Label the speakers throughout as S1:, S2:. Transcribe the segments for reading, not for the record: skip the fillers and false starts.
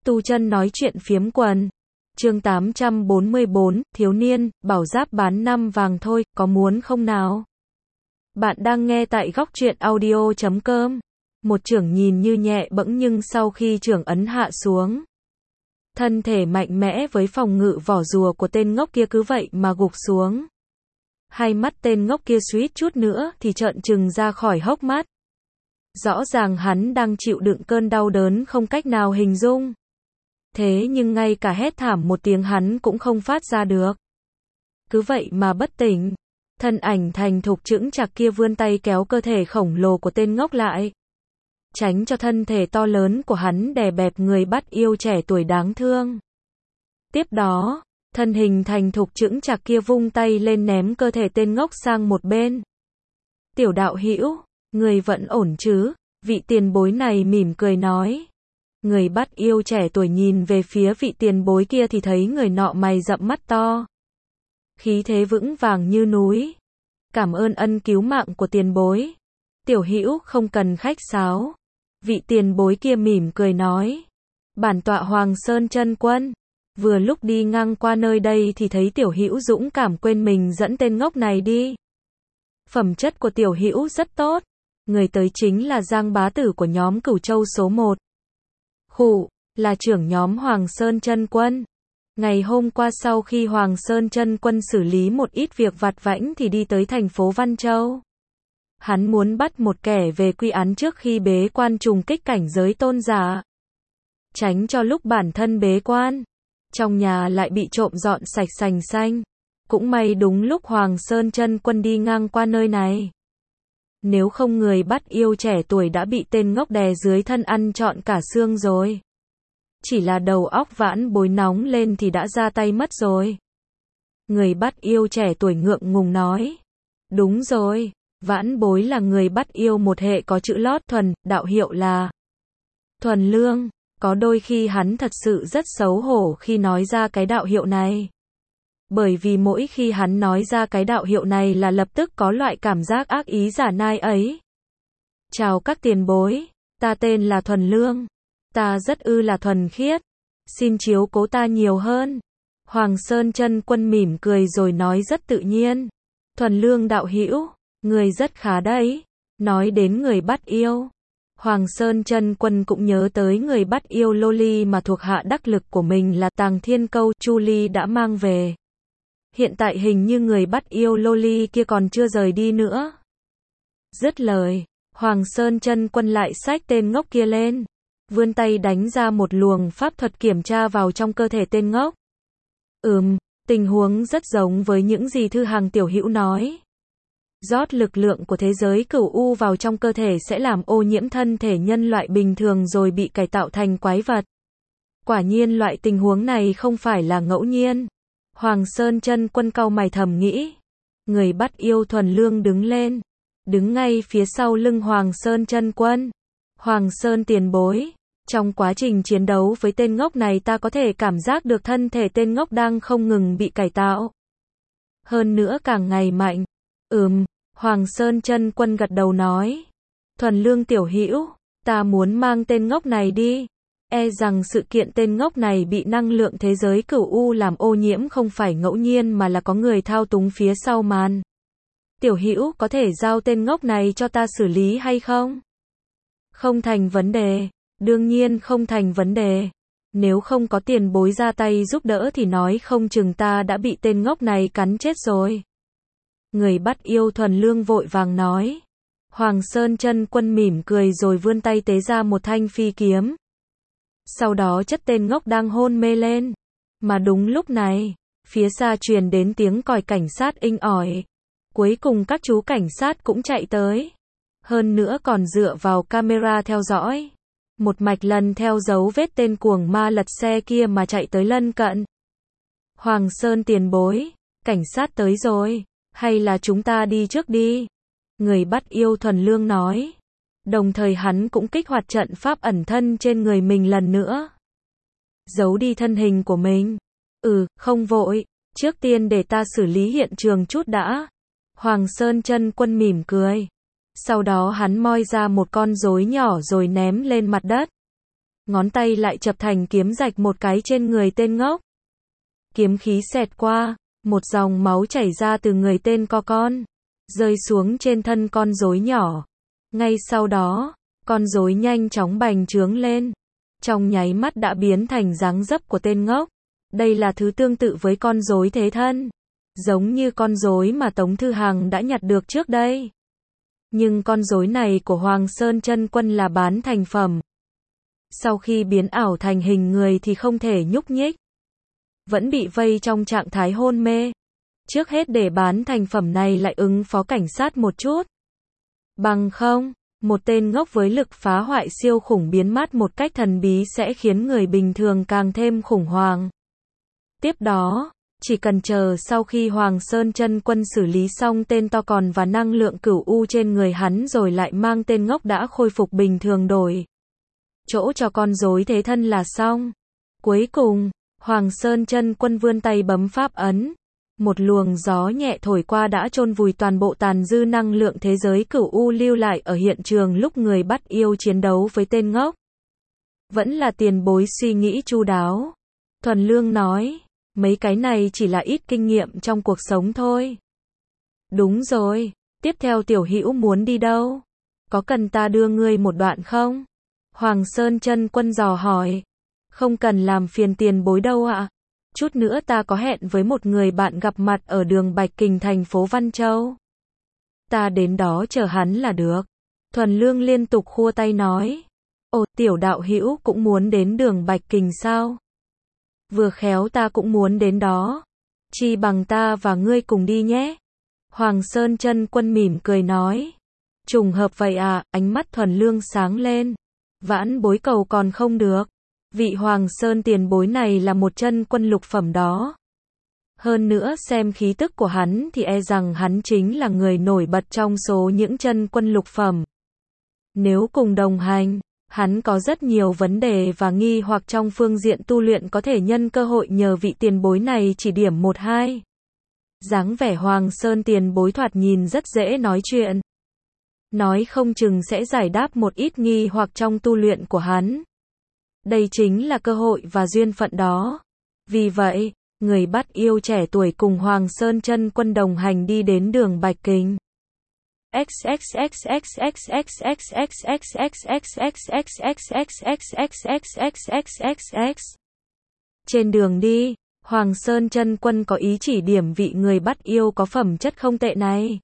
S1: Tu Chân nói chuyện phiếm quần. Chương 844, thiếu niên, bảo giáp bán 5 vàng thôi, có muốn không nào? Bạn đang nghe tại góc truyện audio.com. Một chưởng nhìn như nhẹ bẫng nhưng sau khi chưởng ấn hạ xuống, thân thể mạnh mẽ với phòng ngự vỏ rùa của tên ngốc kia cứ vậy mà gục xuống. Hai mắt tên ngốc kia suýt chút nữa thì trợn trừng ra khỏi hốc mắt. Rõ ràng hắn đang chịu đựng cơn đau đớn không cách nào hình dung. Thế nhưng ngay cả hét thảm một tiếng hắn cũng không phát ra được. Cứ vậy mà bất tỉnh. Thân ảnh thành thục chững chạc kia vươn tay kéo cơ thể khổng lồ của tên ngốc lại, tránh cho thân thể to lớn của hắn đè bẹp người bắt yêu trẻ tuổi đáng thương. Tiếp đó, thân hình thành thục chững chạc kia vung tay lên ném cơ thể tên ngốc sang một bên. Tiểu đạo hữu, người vẫn ổn chứ? Vị tiền bối này mỉm cười nói. Người bắt yêu trẻ tuổi nhìn về phía vị tiền bối kia thì thấy người nọ mày rậm mắt to, khí thế vững vàng như núi. Cảm ơn ân cứu mạng của tiền bối. Tiểu hữu không cần khách sáo. Vị tiền bối kia mỉm cười nói. Bản tọa Hoàng Sơn Chân Quân vừa lúc đi ngang qua nơi đây thì thấy tiểu hữu dũng cảm quên mình dẫn tên ngốc này đi. Phẩm chất của tiểu hữu rất tốt. Người tới chính là Giang bá tử của nhóm Cửu Châu số 1. Khụ, là trưởng nhóm Hoàng Sơn Chân Quân. Ngày hôm qua sau khi Hoàng Sơn Chân Quân xử lý một ít việc vặt vãnh thì đi tới thành phố Văn Châu. Hắn muốn bắt một kẻ về quy án trước khi bế quan trùng kích cảnh giới tôn giả, tránh cho lúc bản thân bế quan, trong nhà lại bị trộm dọn sạch sành xanh. Cũng may đúng lúc Hoàng Sơn Chân Quân đi ngang qua nơi này. Nếu không người bắt yêu trẻ tuổi đã bị tên ngốc đè dưới thân ăn trọn cả xương rồi. Chỉ là đầu óc Vãn Bối nóng lên thì đã ra tay mất rồi. Người bắt yêu trẻ tuổi ngượng ngùng nói. Đúng rồi, Vãn Bối là người bắt yêu một hệ có chữ lót thuần, đạo hiệu là Thuần Lương. Có đôi khi hắn thật sự rất xấu hổ khi nói ra cái đạo hiệu này. Bởi vì mỗi khi hắn nói ra cái đạo hiệu này là lập tức có loại cảm giác ác ý giả nai ấy. Chào các tiền bối, ta tên là Thuần Lương. Ta rất là thuần khiết. Xin chiếu cố ta nhiều hơn. Hoàng Sơn Chân Quân mỉm cười rồi nói rất tự nhiên. Thuần Lương đạo hữu, người rất khá đấy. Nói đến người bắt yêu, Hoàng Sơn Chân Quân cũng nhớ tới người bắt yêu Loli mà thuộc hạ đắc lực của mình là Tàng Thiên Câu Chu Ly đã mang về. Hiện tại hình như người bắt yêu Loli kia còn chưa rời đi nữa. Dứt lời, Hoàng Sơn Chân Quân lại xách tên ngốc kia lên, vươn tay đánh ra một luồng pháp thuật kiểm tra vào trong cơ thể tên ngốc. Tình huống rất giống với những gì Thư Hằng tiểu hữu nói. Rót lực lượng của thế giới cửu u vào trong cơ thể sẽ làm ô nhiễm thân thể nhân loại bình thường rồi bị cải tạo thành quái vật. Quả nhiên loại tình huống này không phải là ngẫu nhiên. Hoàng Sơn Chân Quân cau mày thầm nghĩ. Người bắt yêu Thuần Lương đứng lên, đứng ngay phía sau lưng Hoàng Sơn Chân Quân. Hoàng Sơn tiền bối, trong quá trình chiến đấu với tên ngốc này ta có thể cảm giác được thân thể tên ngốc đang không ngừng bị cải tạo. Hơn nữa càng ngày mạnh. Hoàng Sơn Chân Quân gật đầu nói. Thuần Lương tiểu hữu, ta muốn mang tên ngốc này đi. E rằng sự kiện tên ngốc này bị năng lượng thế giới cửu u làm ô nhiễm không phải ngẫu nhiên mà là có người thao túng phía sau màn. Tiểu hữu có thể giao tên ngốc này cho ta xử lý hay không? Không thành vấn đề, đương nhiên không thành vấn đề. Nếu không có tiền bối ra tay giúp đỡ thì nói không chừng ta đã bị tên ngốc này cắn chết rồi. Người bắt yêu Thuần Lương vội vàng nói. Hoàng Sơn Chân Quân mỉm cười rồi vươn tay tế ra một thanh phi kiếm. Sau đó chất tên ngốc đang hôn mê lên. Mà đúng lúc này, phía xa truyền đến tiếng còi cảnh sát inh ỏi. Cuối cùng các chú cảnh sát cũng chạy tới. Hơn nữa còn dựa vào camera theo dõi. Một mạch lần theo dấu vết tên cuồng ma lật xe kia mà chạy tới lân cận. Hoàng Sơn tiền bối, cảnh sát tới rồi. Hay là chúng ta đi trước đi? Người bắt yêu Thuần Lương nói. Đồng thời hắn cũng kích hoạt trận pháp ẩn thân trên người mình lần nữa. Giấu đi thân hình của mình. Không vội. Trước tiên để ta xử lý hiện trường chút đã. Hoàng Sơn Chân Quân mỉm cười. Sau đó hắn moi ra một con rối nhỏ rồi ném lên mặt đất. ngón tay lại chập thành kiếm rạch một cái trên người tên ngốc. Kiếm khí xẹt qua, một dòng máu chảy ra từ người tên co con, rơi xuống trên thân con rối nhỏ. Ngay sau đó, con rối nhanh chóng bành trướng lên, trong nháy mắt đã biến thành dáng dấp của tên ngốc. Đây là thứ tương tự với con rối thế thân, giống như con rối mà Tống Thư Hằng đã nhặt được trước đây. Nhưng con rối này của Hoàng Sơn Chân Quân là bán thành phẩm. Sau khi biến ảo thành hình người thì không thể nhúc nhích, vẫn bị vây trong trạng thái hôn mê. Trước hết để bán thành phẩm này lại ứng phó cảnh sát một chút. Bằng không, một tên ngốc với lực phá hoại siêu khủng biến mất một cách thần bí sẽ khiến người bình thường càng thêm khủng hoảng. Tiếp đó, chỉ cần chờ sau khi Hoàng Sơn Chân Quân xử lý xong tên to con và năng lượng cửu u trên người hắn rồi lại mang tên ngốc đã khôi phục bình thường đổi chỗ cho con rối thế thân là xong. Cuối cùng, Hoàng Sơn Chân Quân vươn tay bấm pháp ấn. Một luồng gió nhẹ thổi qua đã chôn vùi toàn bộ tàn dư năng lượng thế giới cửu u lưu lại ở hiện trường lúc người bắt yêu chiến đấu với tên ngốc. Vẫn là tiền bối suy nghĩ chu đáo. Thuần Lương nói, mấy cái này chỉ là ít kinh nghiệm trong cuộc sống thôi. Đúng rồi, tiếp theo Tiểu Hữu muốn đi đâu? Có cần ta đưa ngươi một đoạn không? Hoàng Sơn Chân Quân dò hỏi. Không cần làm phiền tiền bối đâu ạ. Chút nữa ta có hẹn với một người bạn gặp mặt ở đường Bạch Kình thành phố Văn Châu. Ta đến đó chờ hắn là được. Thuần Lương liên tục khua tay nói. Ồ, Tiểu đạo hữu cũng muốn đến đường Bạch Kình sao? Vừa khéo ta cũng muốn đến đó. Chi bằng ta và ngươi cùng đi nhé. Hoàng Sơn Chân Quân mỉm cười nói. Trùng hợp vậy à, ánh mắt Thuần Lương sáng lên. Vãn bối cầu còn không được. Vị Hoàng Sơn tiền bối này là một chân quân lục phẩm đó. Hơn nữa xem khí tức của hắn thì e rằng hắn chính là người nổi bật trong số những chân quân lục phẩm. Nếu cùng đồng hành, hắn có rất nhiều vấn đề và nghi hoặc trong phương diện tu luyện có thể nhân cơ hội nhờ vị tiền bối này chỉ điểm một hai. Dáng vẻ Hoàng Sơn tiền bối thoạt nhìn rất dễ nói chuyện. Nói không chừng sẽ giải đáp một ít nghi hoặc trong tu luyện của hắn. Đây chính là cơ hội và duyên phận đó. Vì vậy, người bắt yêu trẻ tuổi cùng Hoàng Sơn Chân Quân đồng hành đi đến đường Bạch Kình. Trên đường đi, Hoàng Sơn Chân Quân có ý chỉ điểm vị người bắt yêu có phẩm chất không tệ này,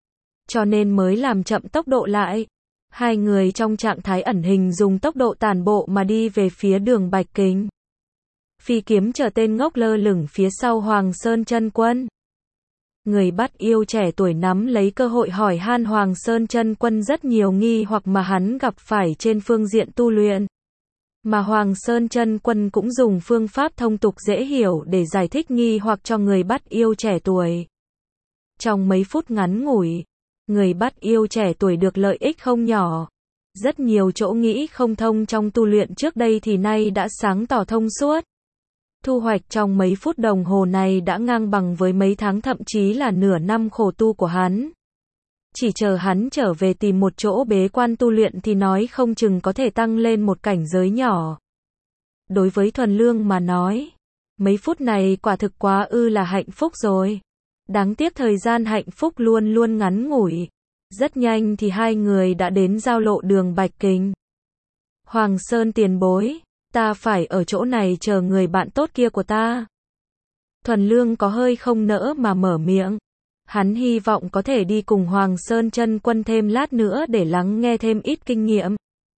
S1: cho nên mới làm chậm tốc độ lại. Hai người trong trạng thái ẩn hình dùng tốc độ tản bộ mà đi về phía đường Bạch Kình. Phi kiếm chờ tên ngốc lơ lửng phía sau Hoàng Sơn Chân Quân. Người bắt yêu trẻ tuổi nắm lấy cơ hội hỏi han Hoàng Sơn Chân Quân rất nhiều nghi hoặc mà hắn gặp phải trên phương diện tu luyện. Mà Hoàng Sơn Chân Quân cũng dùng phương pháp thông tục dễ hiểu để giải thích nghi hoặc cho người bắt yêu trẻ tuổi. Trong mấy phút ngắn ngủi, người bắt yêu trẻ tuổi được lợi ích không nhỏ. Rất nhiều chỗ nghĩ không thông trong tu luyện trước đây thì nay đã sáng tỏ thông suốt. Thu hoạch trong mấy phút đồng hồ này đã ngang bằng với mấy tháng thậm chí là nửa năm khổ tu của hắn. Chỉ chờ hắn trở về tìm một chỗ bế quan tu luyện thì nói không chừng có thể tăng lên một cảnh giới nhỏ. Đối với Thuần Lương mà nói, mấy phút này quả thực quá ư là hạnh phúc rồi. Đáng tiếc thời gian hạnh phúc luôn luôn ngắn ngủi. Rất nhanh thì hai người đã đến giao lộ đường Bạch Kình. Hoàng Sơn tiền bối, ta phải ở chỗ này chờ người bạn tốt kia của ta. Thuần Lương có hơi không nỡ mà mở miệng. Hắn hy vọng có thể đi cùng Hoàng Sơn Chân Quân thêm lát nữa để lắng nghe thêm ít kinh nghiệm.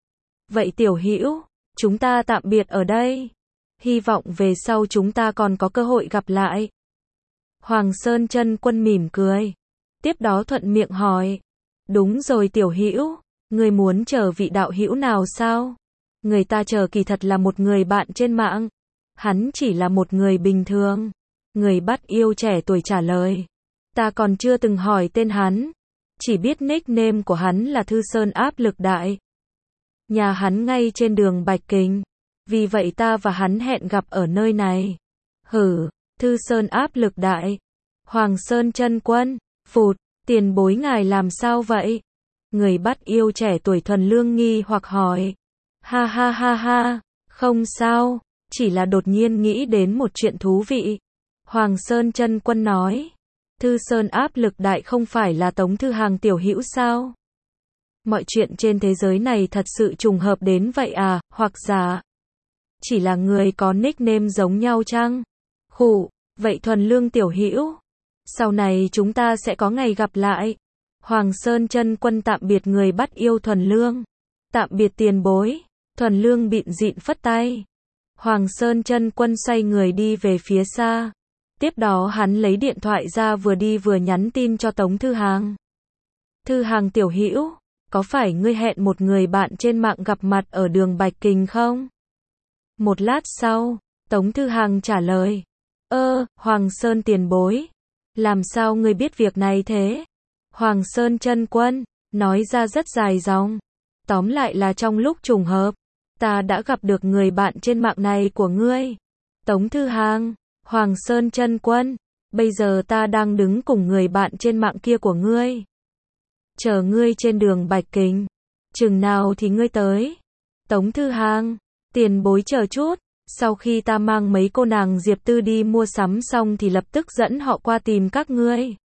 S1: Vậy Tiểu Hữu, chúng ta tạm biệt ở đây. Hy vọng về sau chúng ta còn có cơ hội gặp lại. Hoàng Sơn Chân Quân mỉm cười. Tiếp đó thuận miệng hỏi. Đúng rồi Tiểu Hữu, người muốn chờ vị đạo hữu nào sao? Người ta chờ kỳ thật là một người bạn trên mạng. Hắn chỉ là một người bình thường. Người bắt yêu trẻ tuổi trả lời. Ta còn chưa từng hỏi tên hắn. Chỉ biết nickname của hắn là Thư Sơn áp lực đại. Nhà hắn ngay trên đường Bạch Kình. Vì vậy ta và hắn hẹn gặp ở nơi này. Hử, Thư Sơn áp lực đại. Hoàng Sơn Chân Quân, phụt, tiền bối ngài làm sao vậy? Người bắt yêu trẻ tuổi Thuần Lương nghi hoặc hỏi. Ha ha ha ha, Không sao, chỉ là đột nhiên nghĩ đến một chuyện thú vị. Hoàng Sơn Chân Quân nói. Thư Sơn áp lực đại không phải là Tống Thư Hàng tiểu hữu sao? Mọi chuyện trên thế giới này thật sự trùng hợp đến vậy à, hoặc giả chỉ là người có nickname giống nhau chăng? Khụ, vậy Thuần Lương tiểu hữu, sau này chúng ta sẽ có ngày gặp lại. Hoàng Sơn Chân Quân tạm biệt người bắt yêu Thuần Lương. Tạm biệt tiền bối. Thuần Lương bịn dịn phất tay. Hoàng Sơn Chân Quân xoay người đi về phía xa. Tiếp đó hắn lấy điện thoại ra vừa đi vừa nhắn tin cho Tống Thư Hàng. Thư Hàng tiểu hữu, có phải ngươi hẹn một người bạn trên mạng gặp mặt ở đường Bạch Kình không? Một lát sau, Tống Thư Hàng trả lời. Hoàng Sơn tiền bối. Làm sao ngươi biết việc này thế? Hoàng Sơn Chân Quân nói ra rất dài dòng. Tóm lại là trong lúc trùng hợp, ta đã gặp được người bạn trên mạng này của ngươi. Tống Thư Hàng, Hoàng Sơn Chân Quân, bây giờ ta đang đứng cùng người bạn trên mạng kia của ngươi. Chờ ngươi trên đường Bạch Kình. Chừng nào thì ngươi tới? Tống Thư Hàng, tiền bối chờ chút, sau khi ta mang mấy cô nàng Diệp Tư đi mua sắm xong thì lập tức dẫn họ qua tìm các ngươi.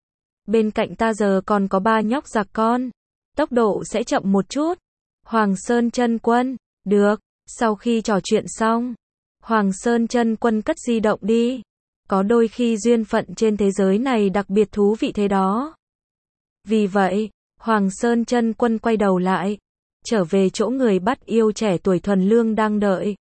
S1: Bên cạnh ta giờ còn có 3 nhóc giặc con, tốc độ sẽ chậm một chút. Hoàng Sơn Chân Quân, được. Sau khi trò chuyện xong, Hoàng Sơn Chân Quân cất di động đi. Có đôi khi duyên phận trên thế giới này đặc biệt thú vị thế đó. Vì vậy, Hoàng Sơn Chân Quân quay đầu lại, trở về chỗ người bắt yêu trẻ tuổi Thuần Lương đang đợi.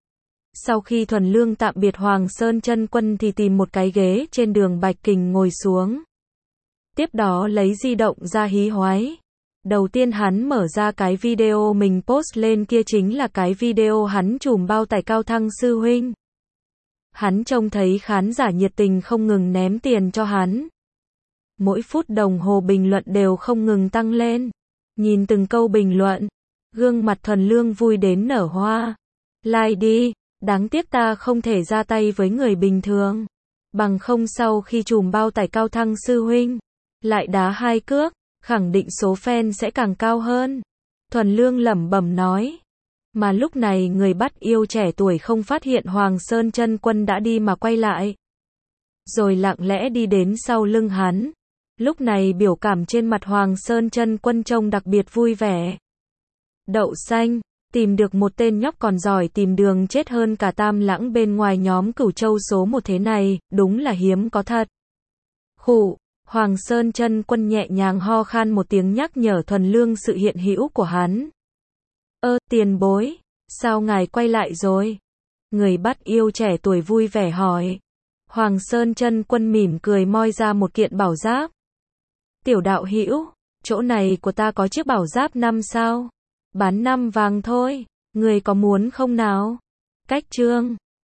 S1: Sau khi Thuần Lương tạm biệt Hoàng Sơn Chân Quân thì tìm một cái ghế trên đường Bạch Kình ngồi xuống. Tiếp đó lấy di động ra hí hoáy. Đầu tiên hắn mở ra cái video mình post lên kia chính là cái video hắn trùm bao tải Cao Thăng sư huynh. Hắn trông thấy khán giả nhiệt tình không ngừng ném tiền cho hắn. Mỗi phút đồng hồ bình luận đều không ngừng tăng lên. Nhìn từng câu bình luận, gương mặt Thuần Lương vui đến nở hoa. Like đi, đáng tiếc ta không thể ra tay với người bình thường. Bằng không sau khi trùm bao tải Cao Thăng sư huynh, lại đá 2 cước, khẳng định số fan sẽ càng cao hơn. Thuần Lương lẩm bẩm nói. Mà lúc này người bắt yêu trẻ tuổi không phát hiện Hoàng Sơn Chân Quân đã đi mà quay lại. Rồi lặng lẽ đi đến sau lưng hắn. Lúc này biểu cảm trên mặt Hoàng Sơn Chân Quân trông đặc biệt vui vẻ. Đậu xanh, tìm được một tên nhóc còn giỏi tìm đường chết hơn cả Tam Lãng bên ngoài nhóm Cửu Châu số 1 thế này, đúng là hiếm có thật. Khụ, Hoàng Sơn Chân Quân nhẹ nhàng ho khan một tiếng nhắc nhở Thuần Lương sự hiện hữu của hắn. Tiền bối, sao ngài quay lại rồi? Người bắt yêu trẻ tuổi vui vẻ hỏi. Hoàng Sơn Chân Quân mỉm cười moi ra một kiện bảo giáp. Tiểu đạo hữu, chỗ này của ta có chiếc bảo giáp 5 sao. Bán 5 vàng thôi, người có muốn không nào? Cách chương